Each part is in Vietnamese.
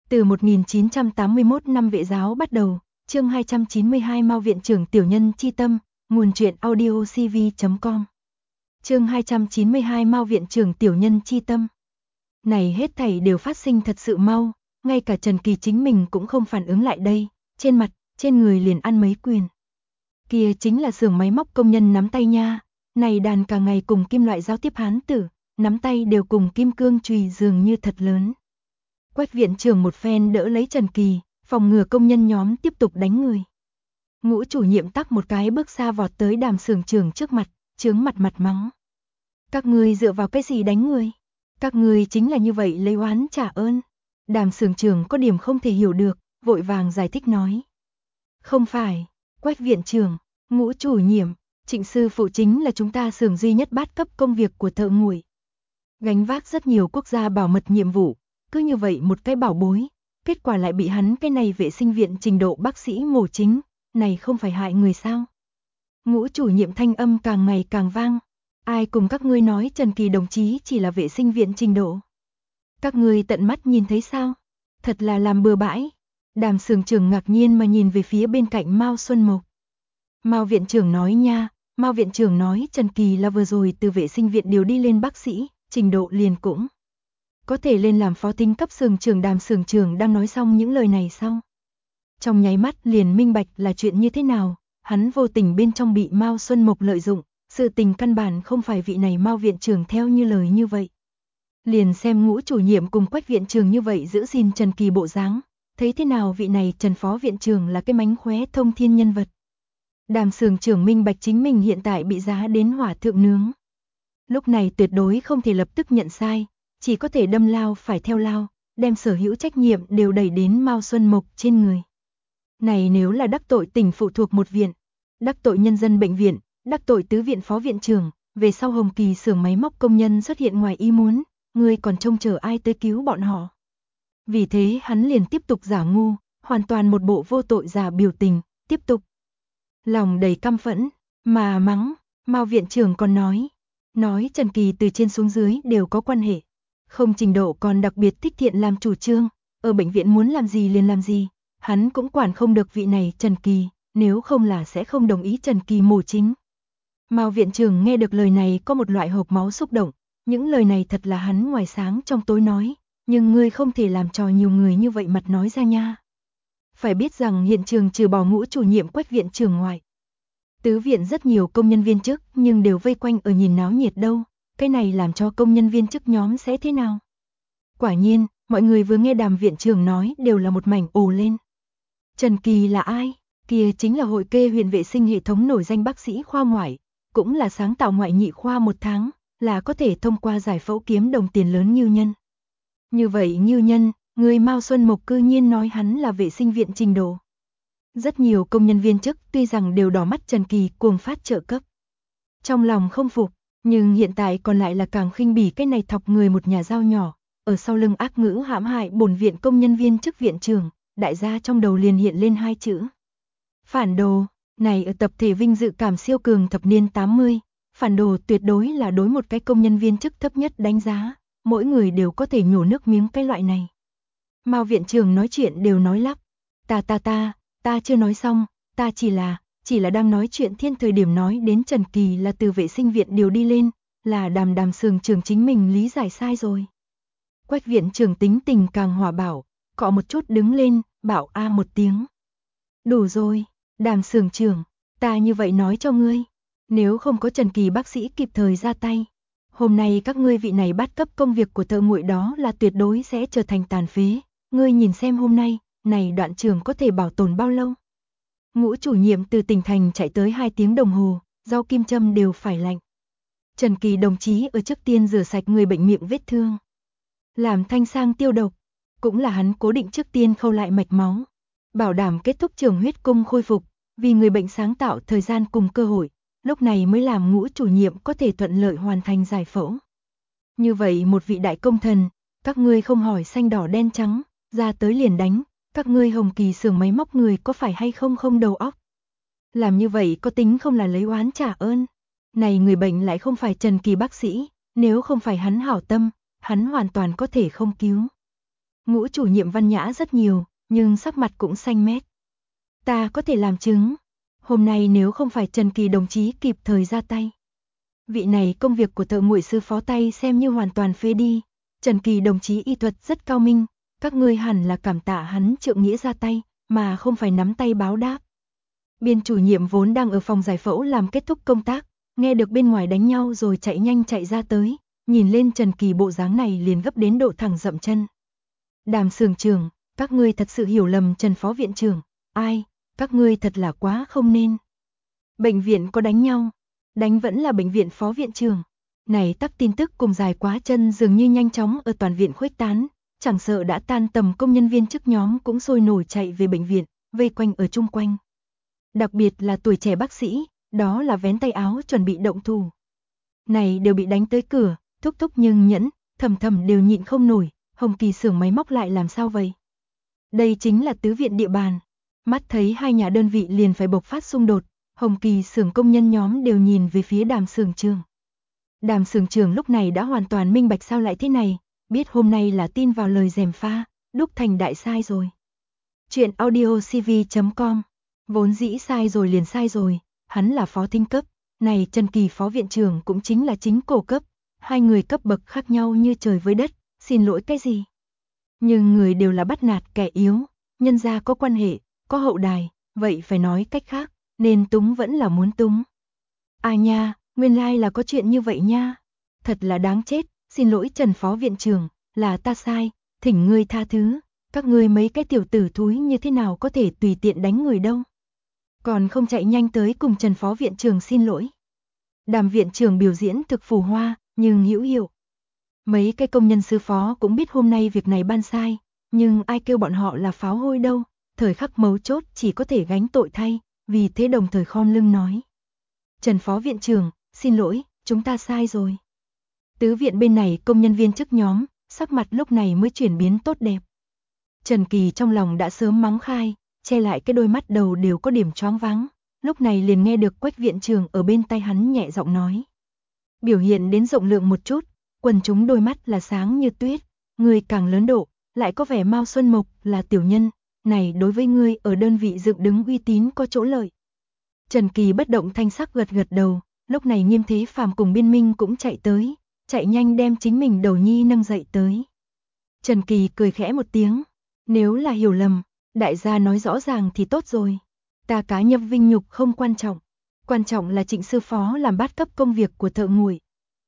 Từ 1981 năm Vệ giáo bắt đầu, chương 292 Mao viện trưởng tiểu nhân chi tâm, nguồn truyện audio cv.com. Chương 292 Mao viện trưởng tiểu nhân chi tâm. Này hết thảy đều phát sinh thật sự mau, ngay cả Trần Kỳ chính mình cũng không phản ứng lại đây, trên mặt, trên người liền ăn mấy quyền. Kia chính là xưởng máy móc công nhân nắm tay nha, này đàn cả ngày cùng kim loại giao tiếp hán tử, nắm tay đều cùng kim cương chùy dường như thật lớn. Quách viện trưởng một phen đỡ lấy Trần Kỳ, phòng ngừa công nhân nhóm tiếp tục đánh người. Ngũ chủ nhiệm tắc một cái bước xa vọt tới Đàm xưởng trưởng trước mặt, trướng mặt mắng. Các ngươi dựa vào cái gì đánh người? Các ngươi chính là như vậy lấy oán trả ơn. Đàm xưởng trưởng có điểm không thể hiểu được, vội vàng giải thích nói. Không phải, Quách viện trưởng, Ngũ chủ nhiệm, Trịnh sư phụ chính là chúng ta xưởng duy nhất bát cấp công việc của thợ nguội. Gánh vác rất nhiều quốc gia bảo mật nhiệm vụ, cứ như vậy một cái bảo bối, kết quả lại bị hắn cái này vệ sinh viện trình độ bác sĩ mổ chính, này không phải hại người sao? Ngũ chủ nhiệm thanh âm càng ngày càng vang, ai cùng các ngươi nói Trần Kỳ đồng chí chỉ là vệ sinh viện trình độ? Các ngươi tận mắt nhìn thấy sao? Thật là làm bừa bãi. Đàm xưởng trưởng ngạc nhiên mà nhìn về phía bên cạnh Mao Xuân Mộc. Mao viện trưởng nói nha, Mao viện trưởng nói Trần Kỳ là vừa rồi từ vệ sinh viện điều đi lên bác sĩ, trình độ liền cũng có thể lên làm phó thính cấp xưởng trưởng. Đàm xưởng trưởng đang nói xong những lời này xong, trong nháy mắt liền minh bạch là chuyện như thế nào, hắn vô tình bên trong bị Mao Xuân Mộc lợi dụng, sự tình căn bản không phải vị này Mao viện trưởng theo như lời như vậy. Liền xem Ngũ chủ nhiệm cùng Quách viện trưởng như vậy giữ gìn Trần Kỳ bộ dáng, thấy thế nào vị này Trần phó viện trưởng là cái mánh khóe thông thiên nhân vật. Đàm xưởng trưởng minh bạch chính mình hiện tại bị giá đến hỏa thượng nướng. Lúc này tuyệt đối không thể lập tức nhận sai, chỉ có thể đâm lao phải theo lao, đem sở hữu trách nhiệm đều đẩy đến Mao Xuân Mộc trên người. Này nếu là đắc tội tỉnh phụ thuộc một viện, đắc tội nhân dân bệnh viện, đắc tội tứ viện phó viện trưởng, về sau Hồng Kỳ xưởng máy móc công nhân xuất hiện ngoài ý muốn, ngươi còn trông chờ ai tới cứu bọn họ. Vì thế hắn liền tiếp tục giả ngu, hoàn toàn một bộ vô tội giả biểu tình, tiếp tục. Lòng đầy căm phẫn, mà mắng, Mao viện trưởng còn nói Trần Kỳ từ trên xuống dưới đều có quan hệ. Không trình độ còn đặc biệt thích thiện làm chủ trương, ở bệnh viện muốn làm gì liền làm gì, hắn cũng quản không được vị này Trần Kỳ, nếu không là sẽ không đồng ý Trần Kỳ mổ chính. Mao viện trưởng nghe được lời này có một loại hộc máu xúc động, những lời này thật là hắn ngoài sáng trong tối nói, nhưng ngươi không thể làm trò nhiều người như vậy mặt nói ra nha. Phải biết rằng hiện trường trừ bỏ Ngũ chủ nhiệm Quách viện trưởng ngoại, tứ viện rất nhiều công nhân viên chức nhưng đều vây quanh ở nhìn náo nhiệt đâu, cái này làm cho công nhân viên chức nhóm sẽ thế nào? Quả nhiên, mọi người vừa nghe Đàm viện trưởng nói đều là một mảnh ồ lên. Trần Kỳ là ai? Kia chính là hội kê huyện vệ sinh hệ thống nổi danh bác sĩ khoa ngoại, cũng là sáng tạo ngoại nhị khoa một tháng, là có thể thông qua giải phẫu kiếm đồng tiền lớn Ngưu Nhân. Như vậy Ngưu Nhân, người Mao Xuân Mộc cư nhiên nói hắn là vệ sinh viện trình độ. Rất nhiều công nhân viên chức tuy rằng đều đỏ mắt Trần Kỳ cuồng phát trợ cấp. Trong lòng không phục, nhưng hiện tại còn lại là càng khinh bỉ cái này thọc người một nhà dao nhỏ, ở sau lưng ác ngữ hãm hại bổn viện công nhân viên chức viện trưởng, đại gia trong đầu liền hiện lên hai chữ. Phản đồ, này ở tập thể vinh dự cảm siêu cường thập niên 80, phản đồ tuyệt đối là đối một cái công nhân viên chức thấp nhất đánh giá, mỗi người đều có thể nhổ nước miếng cái loại này. Mao viện trưởng nói chuyện đều nói lắp, ta chưa nói xong, ta chỉ là đang nói chuyện thiên thời điểm nói đến Trần Kỳ là từ vệ sinh viện điều đi lên, là Đàm xưởng trưởng chính mình lý giải sai rồi. Quách viện trưởng tính tình càng hòa bảo, cọ một chút đứng lên, bảo a một tiếng. Đủ rồi, Đàm xưởng trưởng, ta như vậy nói cho ngươi, nếu không có Trần Kỳ bác sĩ kịp thời ra tay, hôm nay các ngươi vị này bắt cấp công việc của thợ nguội đó là tuyệt đối sẽ trở thành tàn phế, ngươi nhìn xem hôm nay, này đoạn trường có thể bảo tồn bao lâu? Ngũ chủ nhiệm từ tỉnh thành chạy tới 2 tiếng đồng hồ, rau kim châm đều phải lạnh. Trần Kỳ đồng chí ở trước tiên rửa sạch người bệnh miệng vết thương, làm thanh sang tiêu độc, cũng là hắn cố định trước tiên khâu lại mạch máu, bảo đảm kết thúc trường huyết cung khôi phục, vì người bệnh sáng tạo thời gian cùng cơ hội, lúc này mới làm Ngũ chủ nhiệm có thể thuận lợi hoàn thành giải phẫu. Như vậy một vị đại công thần, các ngươi không hỏi xanh đỏ đen trắng, ra tới liền đánh, các ngươi Hồng Kỳ xưởng máy móc người có phải hay không không đầu óc. Làm như vậy có tính không là lấy oán trả ơn. Này người bệnh lại không phải Trần Kỳ bác sĩ, nếu không phải hắn hảo tâm, hắn hoàn toàn có thể không cứu. Ngũ chủ nhiệm văn nhã rất nhiều, nhưng sắc mặt cũng xanh mét. Ta có thể làm chứng. Hôm nay nếu không phải Trần Kỳ đồng chí kịp thời ra tay. Vị này công việc của thợ nguội sư phó tay xem như hoàn toàn phế đi. Trần Kỳ đồng chí y thuật rất cao minh, các ngươi hẳn là cảm tạ hắn trượng nghĩa ra tay, mà không phải nắm tay báo đáp. Biên chủ nhiệm vốn đang ở phòng giải phẫu làm kết thúc công tác, nghe được bên ngoài đánh nhau rồi chạy nhanh chạy ra tới, nhìn lên Trần Kỳ bộ dáng này liền gấp đến độ thẳng dậm chân. Đàm xưởng trưởng, các ngươi thật sự hiểu lầm Trần phó viện trưởng, ai, các ngươi thật là quá không nên. Bệnh viện có đánh nhau, đánh vẫn là bệnh viện phó viện trưởng. Này tắc tin tức cùng dài quá chân dường như nhanh chóng ở toàn viện khuếch tán, chẳng sợ đã tan tầm công nhân viên chức nhóm cũng sôi nổi chạy về bệnh viện, vây quanh ở chung quanh. Đặc biệt là tuổi trẻ bác sĩ, đó là vén tay áo chuẩn bị động thủ. Này đều bị đánh tới cửa, thúc thúc nhưng nhẫn, thầm thầm đều nhịn không nổi, Hồng Kỳ xưởng máy móc lại làm sao vậy? Đây chính là tứ viện địa bàn. Mắt thấy hai nhà đơn vị liền phải bộc phát xung đột, Hồng Kỳ xưởng công nhân nhóm đều nhìn về phía Đàm xưởng trưởng. Đàm xưởng trưởng lúc này đã hoàn toàn minh bạch sao lại thế này, biết hôm nay là tin vào lời gièm pha, đúc thành đại sai rồi. Chuyện audiocv.com. Vốn dĩ sai rồi liền sai rồi, hắn là phó thính cấp, này Trần Kỳ phó viện trưởng cũng chính là chính cổ cấp, hai người cấp bậc khác nhau như trời với đất, xin lỗi cái gì? Nhưng người đều là bắt nạt kẻ yếu, nhân gia có quan hệ, có hậu đài, vậy phải nói cách khác, nên túng vẫn là muốn túng. À nha, nguyên lai là có chuyện như vậy nha. Thật là đáng chết, xin lỗi Trần phó viện trưởng, là ta sai, thỉnh ngươi tha thứ, các ngươi mấy cái tiểu tử thúi như thế nào có thể tùy tiện đánh người đâu. Còn không chạy nhanh tới cùng Trần phó viện trưởng xin lỗi. Đàm viện trưởng biểu diễn thực phù hoa, nhưng hữu hiệu. Mấy cái công nhân sư phó cũng biết hôm nay việc này ban sai, nhưng ai kêu bọn họ là pháo hôi đâu, thời khắc mấu chốt chỉ có thể gánh tội thay, vì thế đồng thời khom lưng nói. Trần phó viện trưởng, xin lỗi, chúng ta sai rồi. Tứ viện bên này công nhân viên chức nhóm, sắc mặt lúc này mới chuyển biến tốt đẹp. Trần Kỳ trong lòng đã sớm mắng khai, che lại cái đôi mắt đầu đều có điểm choáng váng, lúc này liền nghe được Quách viện trưởng ở bên tai hắn nhẹ giọng nói. Biểu hiện đến rộng lượng một chút, quần chúng đôi mắt là sáng như tuyết, người càng lớn độ, lại có vẻ Mao Xuân Mộc là tiểu nhân, này đối với ngươi ở đơn vị dựng đứng uy tín có chỗ lợi. Trần Kỳ bất động thanh sắc gật gật đầu, lúc này Nghiêm Thế Phàm cùng Biên Minh cũng chạy tới, chạy nhanh đem chính mình đầu nhi nâng dậy tới. Trần Kỳ cười khẽ một tiếng, nếu là hiểu lầm, đại gia nói rõ ràng thì tốt rồi. Ta cá nhân vinh nhục không quan trọng là Trịnh sư phó làm bát cấp công việc của thợ nguội.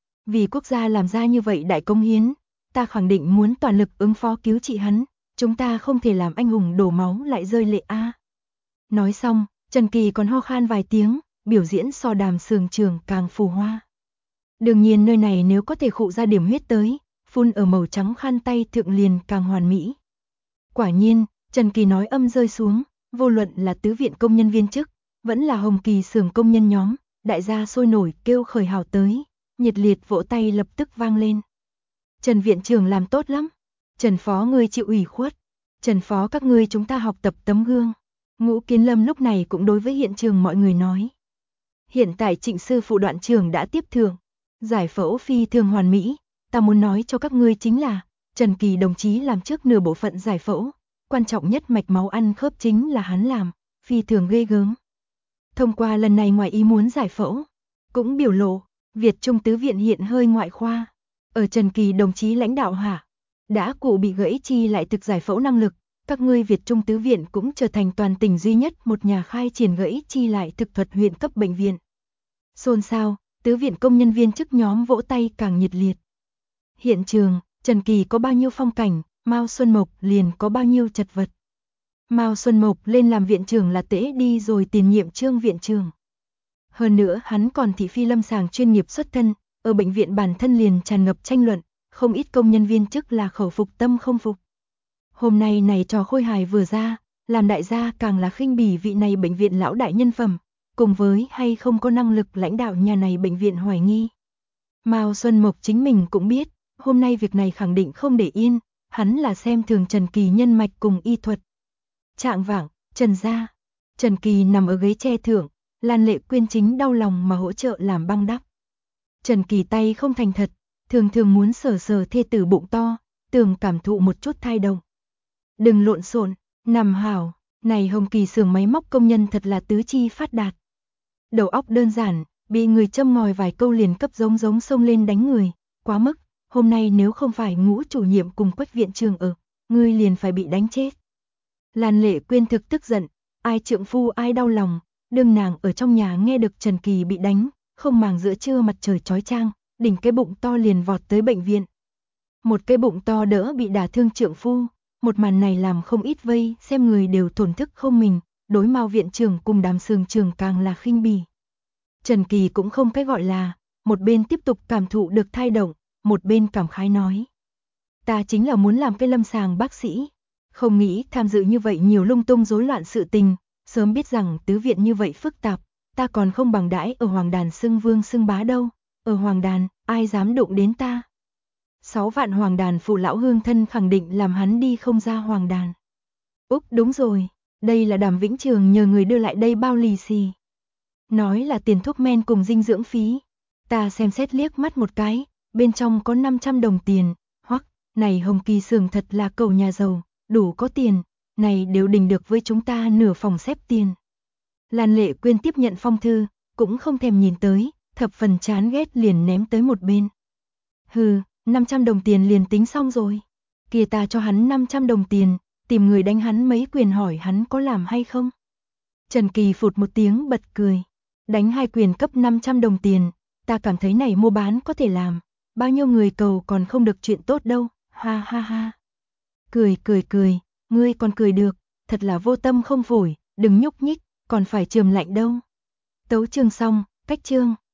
Vì quốc gia làm ra như vậy đại công hiến, ta khẳng định muốn toàn lực ứng phó cứu trị hắn, chúng ta không thể làm anh hùng đổ máu lại rơi lệ a. Nói xong, Trần Kỳ còn ho khan vài tiếng, biểu diễn so Đàm xưởng trưởng càng phù hoa. Đương nhiên nơi này nếu có thể khụ ra điểm huyết tới, phun ở màu trắng khăn tay thượng liền càng hoàn mỹ. Quả nhiên, Trần Kỳ nói âm rơi xuống, vô luận là tứ viện công nhân viên chức, vẫn là Hồng Kỳ xưởng công nhân nhóm, đại gia sôi nổi kêu khởi hào tới, nhiệt liệt vỗ tay lập tức vang lên. Trần viện trưởng làm tốt lắm, Trần phó ngươi chịu ủy khuất, Trần phó các ngươi chúng ta học tập tấm gương. Ngũ Kiến Lâm lúc này cũng đối với hiện trường mọi người nói. Hiện tại Trịnh sư phụ đoạn trưởng đã tiếp thưởng, giải phẫu phi thường hoàn mỹ, ta muốn nói cho các ngươi chính là, Trần Kỳ đồng chí làm trước nửa bộ phận giải phẫu, quan trọng nhất mạch máu ăn khớp chính là hắn làm, phi thường ghê gớm. Thông qua lần này ngoài ý muốn giải phẫu, cũng biểu lộ, Việt Trung tứ viện hiện hơi ngoại khoa, ở Trần Kỳ đồng chí lãnh đạo hạ, đã cụ bị gãy chi lại thực giải phẫu năng lực, các ngươi Việt Trung tứ viện cũng trở thành toàn tỉnh duy nhất một nhà khai triển gãy chi lại thực thuật huyện cấp bệnh viện. Xôn xao, tứ viện công nhân viên chức nhóm vỗ tay càng nhiệt liệt. Hiện trường, Trần Kỳ có bao nhiêu phong cảnh, Mao Xuân Mộc liền có bao nhiêu chật vật. Mao Xuân Mộc lên làm viện trưởng là tễ đi rồi tiền nhiệm Trương viện trưởng. Hơn nữa hắn còn thị phi lâm sàng chuyên nghiệp xuất thân, ở bệnh viện bản thân liền tràn ngập tranh luận, không ít công nhân viên chức là khẩu phục tâm không phục. Hôm nay này trò khôi hài vừa ra, làm đại gia càng là khinh bỉ vị này bệnh viện lão đại nhân phẩm, cùng với hay không có năng lực lãnh đạo nhà này bệnh viện hoài nghi. Mao Xuân Mộc chính mình cũng biết, hôm nay việc này khẳng định không để yên, hắn là xem thường Trần Kỳ nhân mạch cùng y thuật. Trạng vạng, Trần gia, Trần Kỳ nằm ở ghế tre thượng, Lan Lệ Quyên chính đau lòng mà hỗ trợ làm băng đắp. Trần Kỳ tay không thành thật, thường thường muốn sờ sờ thê tử bụng to, tưởng cảm thụ một chút thai động, đừng lộn xộn, nằm hảo, này Hồng Kỳ xưởng máy móc công nhân thật là tứ chi phát đạt. Đầu óc đơn giản, bị người châm ngòi vài câu liền cấp giống xông lên đánh người, quá mức, hôm nay nếu không phải Ngũ chủ nhiệm cùng Quách viện trưởng ở, ngươi liền phải bị đánh chết. Lan Lệ Quyên thực tức giận, ai trượng phu ai đau lòng, đương nàng ở trong nhà nghe được Trần Kỳ bị đánh, không màng giữa trưa mặt trời chói chang, đỉnh cái bụng to liền vọt tới bệnh viện. Một cái bụng to đỡ bị đả thương trượng phu, một màn này làm không ít vây xem người đều thổn thức không mình, đối Mao viện trưởng cùng Đàm Sương trưởng càng là khinh bỉ. Trần Kỳ cũng không cái gọi là, một bên tiếp tục cảm thụ được thai động, một bên cảm khái nói. Ta chính là muốn làm cái lâm sàng bác sĩ, không nghĩ tham dự như vậy nhiều lung tung rối loạn sự tình, sớm biết rằng tứ viện như vậy phức tạp, ta còn không bằng đãi ở Hoàng Đàn xưng vương xưng bá đâu, ở Hoàng Đàn, ai dám đụng đến ta. 6 vạn Hoàng Đàn phụ lão hương thân khẳng định làm hắn đi không ra Hoàng Đàn. Úc đúng rồi, đây là Đàm Vĩnh Trường nhờ người đưa lại đây bao lì xì. Nói là tiền thuốc men cùng dinh dưỡng phí. Ta xem xét liếc mắt một cái, bên trong có 500 đồng tiền, hoặc, này Hồng Kỳ xưởng thật là cầu nhà giàu, đủ có tiền, này đều đình được với chúng ta nửa phòng xếp tiền. Lan Lệ Quyên tiếp nhận phong thư, cũng không thèm nhìn tới, thập phần chán ghét liền ném tới một bên. Hừ, 500 đồng tiền liền tính xong rồi. Kìa ta cho hắn 500 đồng tiền, tìm người đánh hắn mấy quyền hỏi hắn có làm hay không. Trần Kỳ phụt một tiếng bật cười. Đánh 2 quyền cấp 500 đồng tiền, ta cảm thấy này mua bán có thể làm. Bao nhiêu người cầu còn không được chuyện tốt đâu, ha ha ha. Cười, ngươi còn cười được, thật là vô tâm không phổi, đừng nhúc nhích, còn phải chườm lạnh đâu. Tấu chương xong, cách chương.